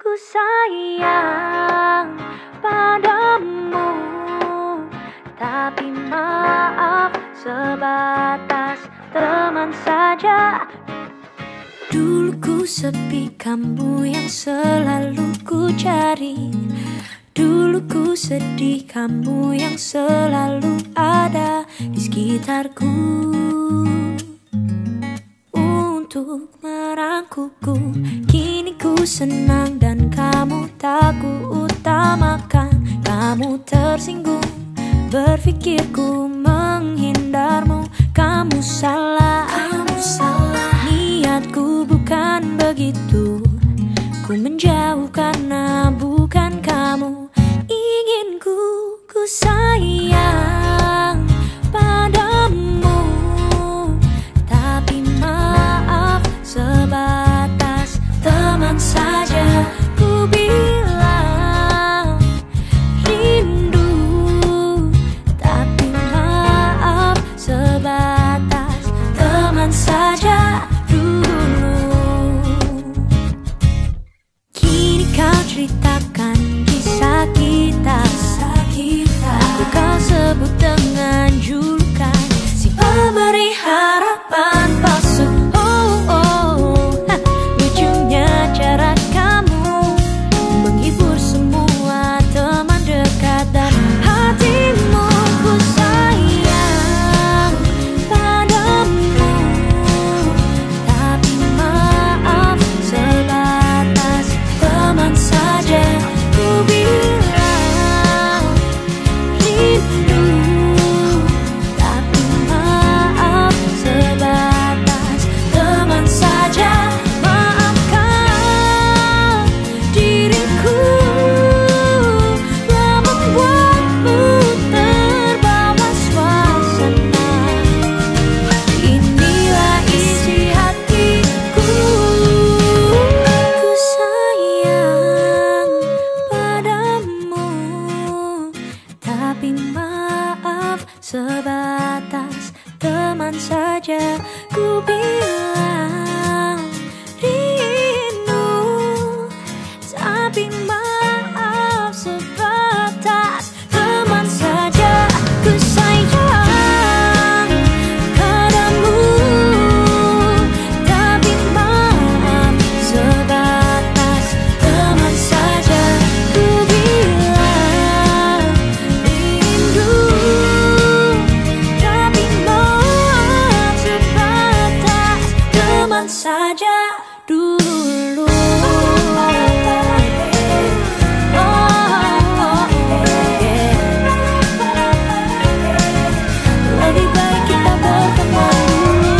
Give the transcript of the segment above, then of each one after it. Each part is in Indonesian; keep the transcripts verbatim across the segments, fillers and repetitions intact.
Ku sayang padamu, tapi maaf sebatas teman saja. Dulu ku sepi, kamu yang selalu ku cari. Dulu ku sedih, kamu yang selalu ada di sekitarku untuk merangkulku. Kini ku senang dan kamu tak ku utamakan. Kamu tersinggung, berpikirku menghindarmu. Kamu salah, kamu salah. Niatku bukan begitu. Ku menjauh karena bukan kamu inginku. Ku sayang padamu, tapi maaf sebatas teman saja. Ku bilang rindu, tapi maaf sebatas teman saja dulu. Kini kau ceritakan kisah kita, aku kau sebut dengan julukan si pemberi harapan palsu. Oh, oh, ha, lucunya cara kamu menghibur semua teman dekat dan hatimu. Ku sayang padamu, tapi maaf sebatas teman saja. Ku bilang rindu, tapi maaf sebatas teman saja. Maafkan diriku telah membuatmu terbawa suasana. Inilah isi hatiku. Ku sayang padamu, tapi maaf sebatas teman saja. Ku bilang rindu, tapi maaf sebatas teman saja. Ku sayang padamu, tapi maaf sebatas teman saja. Ku bilang rindu, tapi maaf sebatas teman saja dulu. Oh, oh, yeah. Lebih baik kita berteman dulu.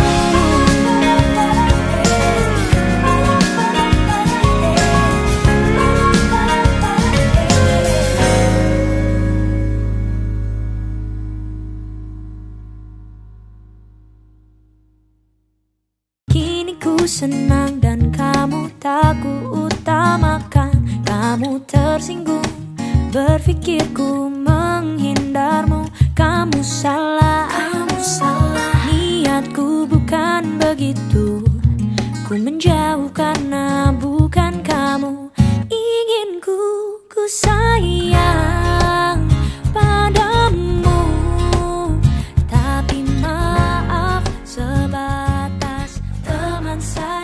Kini ku senang dan kamu tak ku utamakan. Kamu tersinggung, berpikirku menghindarmu. Kamu salah, kamu salah. Niatku bukan begitu. Ku menjauh karena bukan kamu inginku. Ku sayang padamu, tapi maaf sebatas teman saja.